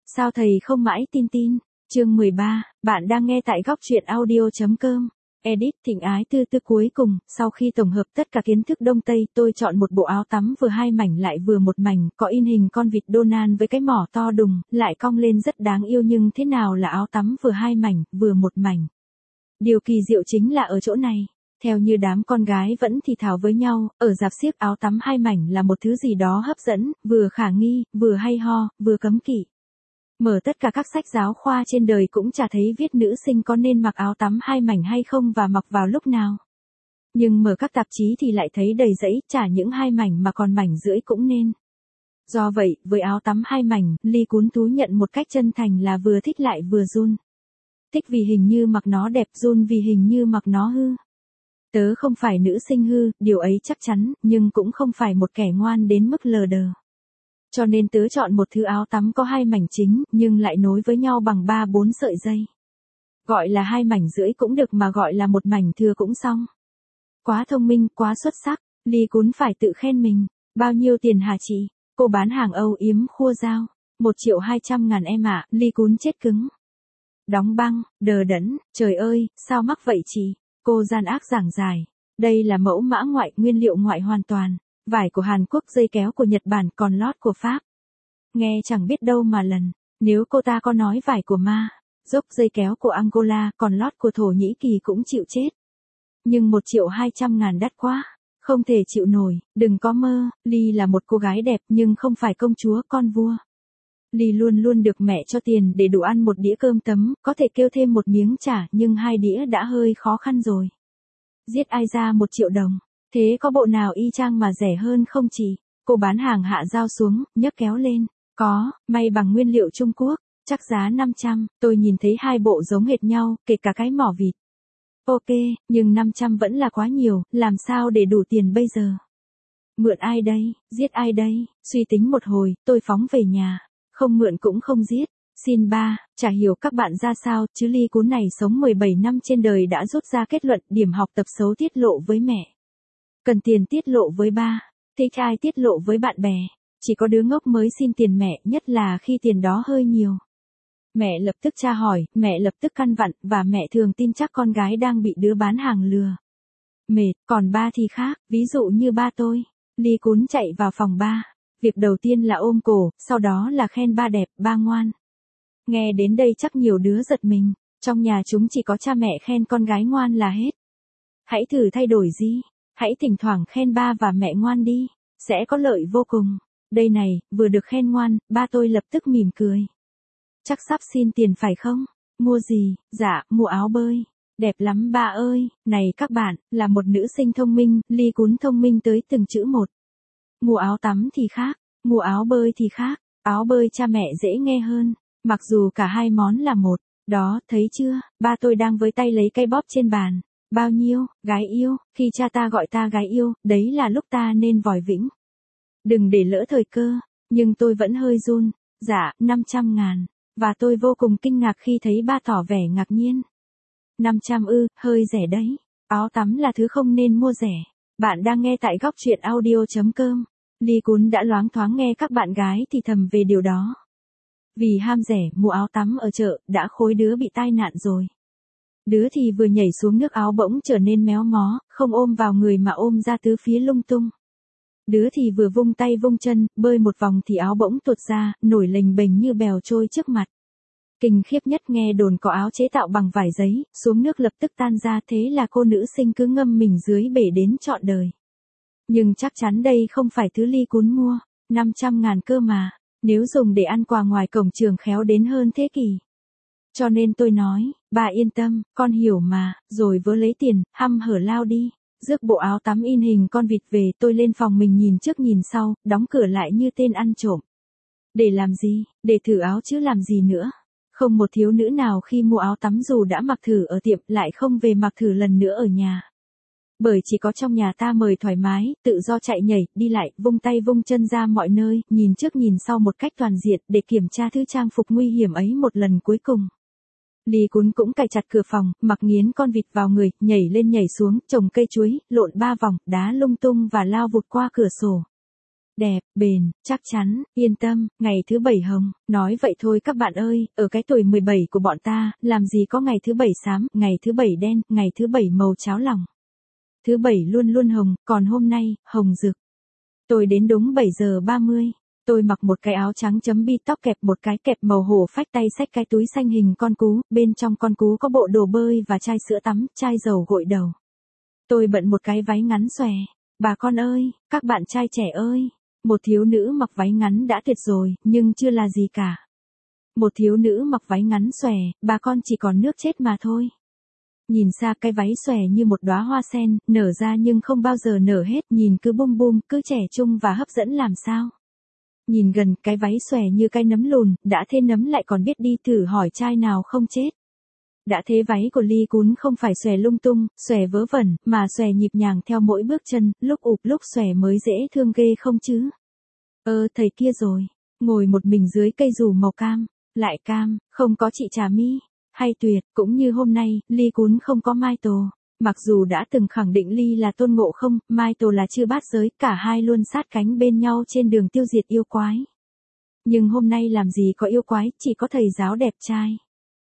Sao thầy không mãi tin tin? Chương 13, bạn đang nghe tại góc truyện audio.com. Edit Thịnh Ái Tư Tư. Cuối cùng, sau khi tổng hợp tất cả kiến thức Đông Tây, tôi chọn một bộ áo tắm vừa hai mảnh lại vừa một mảnh, có in hình con vịt Donald với cái mỏ to đùng, lại cong lên rất đáng yêu. Nhưng thế nào là áo tắm vừa hai mảnh, vừa một mảnh? Điều kỳ diệu chính là ở chỗ này. Theo như đám con gái vẫn thì thào với nhau, ở rạp xiếc áo tắm hai mảnh là một thứ gì đó hấp dẫn, vừa khả nghi, vừa hay ho, vừa cấm kỵ. Mở tất cả các sách giáo khoa trên đời cũng chả thấy viết nữ sinh có nên mặc áo tắm hai mảnh hay không và mặc vào lúc nào. Nhưng mở các tạp chí thì lại thấy đầy rẫy, chả những hai mảnh mà còn mảnh rưỡi cũng nên. Do vậy, với áo tắm hai mảnh, Ly Cún thú nhận một cách chân thành là vừa thích lại vừa run. Thích vì hình như mặc nó đẹp, run vì hình như mặc nó hư. Tớ không phải nữ sinh hư, điều ấy chắc chắn, nhưng cũng không phải một kẻ ngoan đến mức lờ đờ. Cho nên tớ chọn một thứ áo tắm có hai mảnh chính, nhưng lại nối với nhau bằng 3-4 sợi dây. Gọi là hai mảnh rưỡi cũng được mà gọi là một mảnh thừa cũng xong. Quá thông minh, quá xuất sắc, Ly Cún phải tự khen mình. Bao nhiêu tiền hả chị? Cô bán hàng âu yếm khua dao. 1.200.000 em ạ. Ly Cún chết cứng. Đóng băng, đờ đẫn, trời ơi, sao mắc vậy chị? Cô gian ác giảng giải. Đây là mẫu mã ngoại, nguyên liệu ngoại hoàn toàn. Vải của Hàn Quốc, dây kéo của Nhật Bản, còn lót của Pháp. Nghe chẳng biết đâu mà lần. Nếu cô ta có nói vải của Ma, dốc dây kéo của Angola, còn lót của Thổ Nhĩ Kỳ cũng chịu chết. Nhưng 1.200.000 đắt quá. Không thể chịu nổi, đừng có mơ. Ly là một cô gái đẹp nhưng không phải công chúa con vua. Ly luôn luôn được mẹ cho tiền để đủ ăn một đĩa cơm tấm, có thể kêu thêm một miếng chả nhưng hai đĩa đã hơi khó khăn rồi. Giết ai ra 1 triệu đồng. Thế có bộ nào y chang mà rẻ hơn không chị? Cô bán hàng hạ dao xuống, nhấc kéo lên. Có, may bằng nguyên liệu Trung Quốc, chắc giá 500, tôi nhìn thấy hai bộ giống hệt nhau, kể cả cái mỏ vịt. Ok, nhưng 500 vẫn là quá nhiều, làm sao để đủ tiền bây giờ? Mượn ai đây, giết ai đây? Suy tính một hồi, tôi phóng về nhà. Không mượn cũng không giết. Xin ba, chả hiểu các bạn ra sao, chứ Ly Cún này sống 17 năm trên đời đã rút ra kết luận điểm học tập xấu tiết lộ với mẹ. Cần tiền tiết lộ với ba, thích ai tiết lộ với bạn bè. Chỉ có đứa ngốc mới xin tiền mẹ, nhất là khi tiền đó hơi nhiều. Mẹ lập tức tra hỏi, mẹ lập tức căn vặn, và mẹ thường tin chắc con gái đang bị đứa bán hàng lừa. Mệt, còn ba thì khác, ví dụ như ba tôi. Ly Cún chạy vào phòng ba. Việc đầu tiên là ôm cổ, sau đó là khen ba đẹp, ba ngoan. Nghe đến đây chắc nhiều đứa giật mình, trong nhà chúng chỉ có cha mẹ khen con gái ngoan là hết. Hãy thử thay đổi gì, hãy thỉnh thoảng khen ba và mẹ ngoan đi, sẽ có lợi vô cùng. Đây này, vừa được khen ngoan, ba tôi lập tức mỉm cười. Chắc sắp xin tiền phải không? Mua gì? Dạ, mua áo bơi. Đẹp lắm ba ơi. Này các bạn, là một nữ sinh thông minh, Ly Cún thông minh tới từng chữ một. Mua áo tắm thì khác, mua áo bơi thì khác, áo bơi cha mẹ dễ nghe hơn, mặc dù cả hai món là một. Đó, thấy chưa, ba tôi đang với tay lấy cây bóp trên bàn. Bao nhiêu, gái yêu, khi cha ta gọi ta gái yêu, đấy là lúc ta nên vòi vĩnh. Đừng để lỡ thời cơ, nhưng tôi vẫn hơi run. Dạ, 500.000, và tôi vô cùng kinh ngạc khi thấy ba tỏ vẻ ngạc nhiên. 500 ư, hơi rẻ đấy, áo tắm là thứ không nên mua rẻ. Bạn đang nghe tại góc truyện audio.com. Ly Cún đã loáng thoáng nghe các bạn gái thì thầm về điều đó. Vì ham rẻ mua áo tắm ở chợ, đã khối đứa bị tai nạn rồi. Đứa thì vừa nhảy xuống nước áo bỗng trở nên méo mó, không ôm vào người mà ôm ra tứ phía lung tung. Đứa thì vừa vung tay vung chân, bơi một vòng thì áo bỗng tuột ra, nổi lềnh bềnh như bèo trôi trước mặt. Kinh khiếp nhất nghe đồn có áo chế tạo bằng vải giấy, xuống nước lập tức tan ra, thế là cô nữ sinh cứ ngâm mình dưới bể đến trọn đời. Nhưng chắc chắn đây không phải thứ Ly Cún mua, 500.000 cơ mà, nếu dùng để ăn quà ngoài cổng trường khéo đến hơn thế kỷ. Cho nên tôi nói, bà yên tâm, con hiểu mà, rồi vớ lấy tiền, hăm hở lao đi. Rước bộ áo tắm in hình con vịt về, tôi lên phòng mình nhìn trước nhìn sau, đóng cửa lại như tên ăn trộm. Để làm gì? Để thử áo chứ làm gì nữa. Không một thiếu nữ nào khi mua áo tắm dù đã mặc thử ở tiệm lại không về mặc thử lần nữa ở nhà. Bởi chỉ có trong nhà ta mời thoải mái, tự do chạy nhảy, đi lại, vung tay vung chân ra mọi nơi, nhìn trước nhìn sau một cách toàn diện để kiểm tra thứ trang phục nguy hiểm ấy một lần cuối cùng. Ly Cún cũng cài chặt cửa phòng, mặc nghiến con vịt vào người, nhảy lên nhảy xuống, trồng cây chuối, lộn 3 vòng, đá lung tung và lao vụt qua cửa sổ. đẹp, bền, chắc chắn, yên tâm, ngày thứ 7 hồng, nói vậy thôi các bạn ơi, ở cái tuổi 17 của bọn ta, làm gì có ngày thứ 7 xám, ngày thứ 7 đen, ngày thứ 7 màu cháo lòng. Thứ 7 luôn luôn hồng, còn hôm nay, hồng rực. Tôi đến đúng 7 giờ 30. Tôi mặc một cái áo trắng chấm bi tóc kẹp một cái kẹp màu hổ phách tay xách cái túi xanh hình con cú, bên trong con cú có bộ đồ bơi và chai sữa tắm, chai dầu gội đầu. Tôi bận một cái váy ngắn xòe. Bà con ơi, các bạn trai trẻ ơi, một thiếu nữ mặc váy ngắn đã tuyệt rồi, nhưng chưa là gì cả. Một thiếu nữ mặc váy ngắn xòe, bà con chỉ còn nước chết mà thôi. Nhìn xa cái váy xòe như một đóa hoa sen, nở ra nhưng không bao giờ nở hết, nhìn cứ bum bum, cứ trẻ trung và hấp dẫn làm sao. Nhìn gần, cái váy xòe như cái nấm lùn, đã thế nấm lại còn biết đi thử hỏi trai nào không chết. Đã thế váy của Ly Cún không phải xòe lung tung, xòe vớ vẩn, mà xòe nhịp nhàng theo mỗi bước chân, lúc ụp lúc xòe mới dễ thương ghê không chứ. Thầy kia rồi, ngồi một mình dưới cây dù màu cam, lại cam, không có chị Trà My, hay tuyệt, cũng như hôm nay, Ly Cún không có Mai Tồ. Mặc dù đã từng khẳng định Ly là Tôn Ngộ Không, Mai Tồ là chư bát giới, cả hai luôn sát cánh bên nhau trên đường tiêu diệt yêu quái. Nhưng hôm nay làm gì có yêu quái, chỉ có thầy giáo đẹp trai.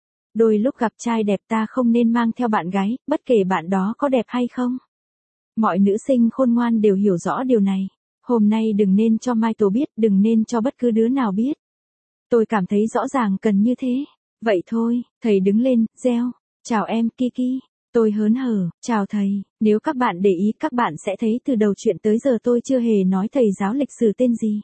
Đôi lúc gặp trai đẹp ta không nên mang theo bạn gái, bất kể bạn đó có đẹp hay không. Mọi nữ sinh khôn ngoan đều hiểu rõ điều này. Hôm nay đừng nên cho Mai Tồ biết, đừng nên cho bất cứ đứa nào biết. Tôi cảm thấy rõ ràng cần như thế. Vậy thôi, thầy đứng lên, reo. Chào em Kiki. Tôi hớn hở, chào thầy. Nếu các bạn để ý các bạn sẽ thấy từ đầu chuyện tới giờ tôi chưa hề nói thầy giáo lịch sử tên gì.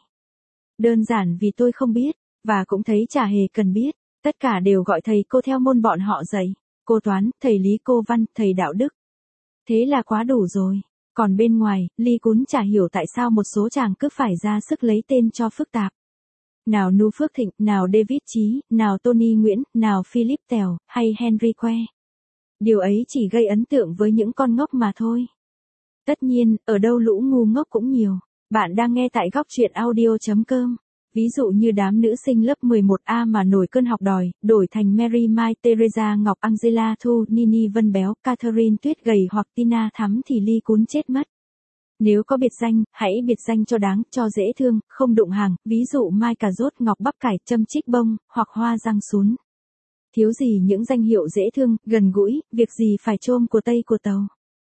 Đơn giản vì tôi không biết, và cũng thấy chả hề cần biết. Tất cả đều gọi thầy cô theo môn bọn họ dạy. Cô toán, thầy lý, cô văn, thầy đạo đức. Thế là quá đủ rồi. Còn bên ngoài, Ly Cún chả hiểu tại sao một số chàng cứ phải ra sức lấy tên cho phức tạp. Nào Nu Phước Thịnh, nào David Chí, nào Tony Nguyễn, nào Philip Tèo, hay Henry Que. Điều ấy chỉ gây ấn tượng với những con ngốc mà thôi. Tất nhiên, ở đâu lũ ngu ngốc cũng nhiều. Bạn đang nghe tại góc truyện audio.com. Ví dụ như đám nữ sinh lớp 11A mà nổi cơn học đòi, đổi thành Mary Mai, Teresa Ngọc, Angela Thu, Nini Vân Béo, Catherine Tuyết Gầy hoặc Tina Thắm thì Ly Cún chết mất. Nếu có biệt danh, hãy biệt danh cho đáng, cho dễ thương, không đụng hàng, ví dụ Mai Cà Rốt, Ngọc Bắp Cải, Châm Chích Bông, hoặc Hoa Răng Sún. Thiếu gì những danh hiệu dễ thương, gần gũi, việc gì phải chôm của Tây của Tàu.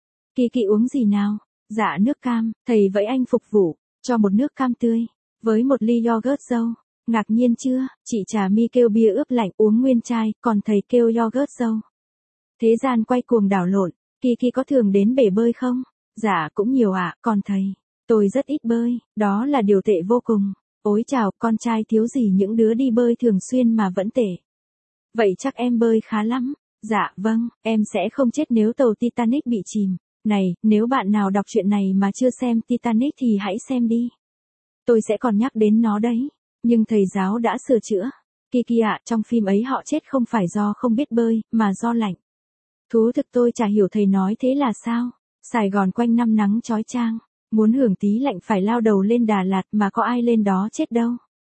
Kỳ uống gì nào? Dạ nước cam, thầy vậy anh phục vụ, cho một nước cam tươi. Với một ly yogurt dâu. Ngạc nhiên chưa, chị Trà My kêu bia ướp lạnh uống nguyên chai, còn thầy kêu yogurt dâu. Thế gian quay cuồng đảo lộn, Kỳ có thường đến bể bơi không? Dạ cũng nhiều ạ, còn thầy, tôi rất ít bơi, đó là điều tệ vô cùng. Ôi chào, con trai thiếu gì những đứa đi bơi thường xuyên mà vẫn tệ. Vậy chắc em bơi khá lắm. Dạ vâng, em sẽ không chết nếu tàu Titanic bị chìm. Này, nếu bạn nào đọc chuyện này mà chưa xem Titanic thì hãy xem đi. Tôi sẽ còn nhắc đến nó đấy. Nhưng thầy giáo đã sửa chữa. Kiki ạ, trong phim ấy họ chết không phải do không biết bơi, mà do lạnh. Thú thực tôi chả hiểu thầy nói thế là sao. Sài Gòn quanh năm nắng chói chang. Muốn hưởng tí lạnh phải lao đầu lên Đà Lạt mà có ai lên đó chết đâu.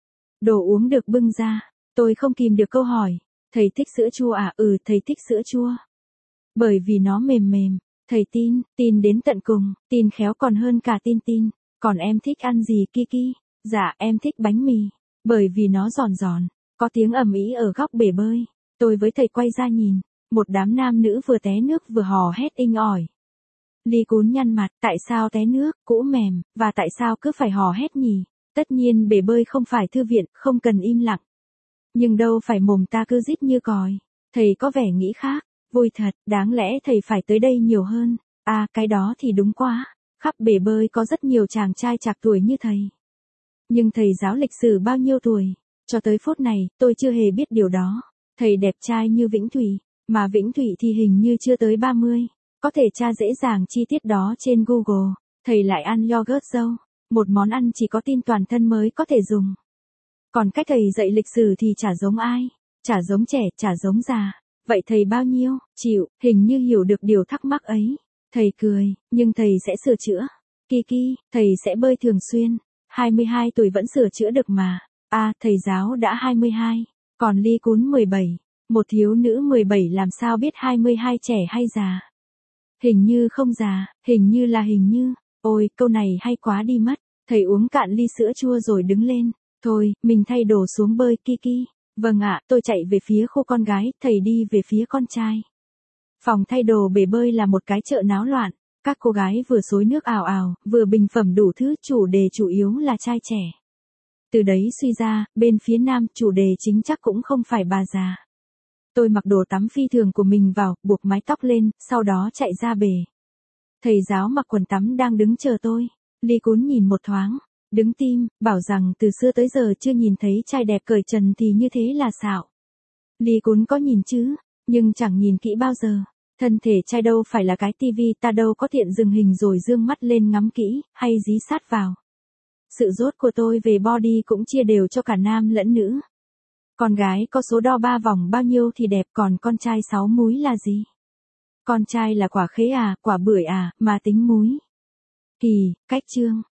Đồ uống được bưng ra. Tôi không kìm được câu hỏi. Thầy thích sữa chua à? Thầy thích sữa chua. Bởi vì nó mềm mềm. Thầy tin đến tận cùng, tin khéo còn hơn cả tin. Còn em thích ăn gì Kiki? Dạ em thích bánh mì. Bởi vì nó giòn giòn. Có tiếng ầm ĩ ở góc bể bơi. Tôi với thầy quay ra nhìn. Một đám nam nữ vừa té nước vừa hò hét inh ỏi. Ly Cún nhăn mặt, tại sao té nước, cũ mềm, và tại sao cứ phải hò hét nhỉ? Tất nhiên bể bơi không phải thư viện, không cần im lặng. Nhưng đâu phải mồm ta cứ rít như còi. Thầy có vẻ nghĩ khác. Vui thật, đáng lẽ thầy phải tới đây nhiều hơn. À, cái đó thì đúng quá. Khắp bể bơi có rất nhiều chàng trai trạc tuổi như thầy. Nhưng thầy giáo lịch sử bao nhiêu tuổi? Cho tới phút này, tôi chưa hề biết điều đó. Thầy đẹp trai như Vĩnh Thủy, mà Vĩnh Thủy thì hình như chưa tới 30. Có thể tra dễ dàng chi tiết đó trên Google. Thầy lại ăn yogurt dâu. Một món ăn chỉ có tin toàn thân mới có thể dùng. Còn cách thầy dạy lịch sử thì chả giống ai. Chả giống trẻ, chả giống già. Vậy thầy bao nhiêu? Chịu, hình như hiểu được điều thắc mắc ấy. Thầy cười, nhưng thầy sẽ sửa chữa. Kiki, thầy sẽ bơi thường xuyên. 22 tuổi vẫn sửa chữa được mà. À, thầy giáo đã 22. Còn Ly Cún 17. Một thiếu nữ 17 làm sao biết 22 trẻ hay già? Hình như không già, hình như là hình như. Ôi, câu này hay quá đi mất. Thầy uống cạn ly sữa chua rồi đứng lên. Thôi, mình thay đồ xuống bơi Kiki. Vâng ạ, tôi chạy về phía khu con gái, thầy đi về phía con trai. Phòng thay đồ bể bơi là một cái chợ náo loạn. Các cô gái vừa xối nước ào ào, vừa bình phẩm đủ thứ, chủ đề chủ yếu là trai trẻ. Từ đấy suy ra, bên phía nam, chủ đề chính chắc cũng không phải bà già. Tôi mặc đồ tắm phi thường của mình vào, buộc mái tóc lên, sau đó chạy ra bể. Thầy giáo mặc quần tắm đang đứng chờ tôi. Ly Cún nhìn một thoáng, đứng tim, bảo rằng từ xưa tới giờ chưa nhìn thấy trai đẹp cởi trần thì như thế là xạo. Ly Cún có nhìn chứ, nhưng chẳng nhìn kỹ bao giờ. Thân thể trai đâu phải là cái tivi, ta đâu có tiện dừng hình rồi dương mắt lên ngắm kỹ, hay dí sát vào. Sự dốt của tôi về body cũng chia đều cho cả nam lẫn nữ. Con gái có số đo 3 vòng bao nhiêu thì đẹp, còn con trai 6 múi là gì? Con trai là quả khế à, quả bưởi à, mà tính múi. Cách chương.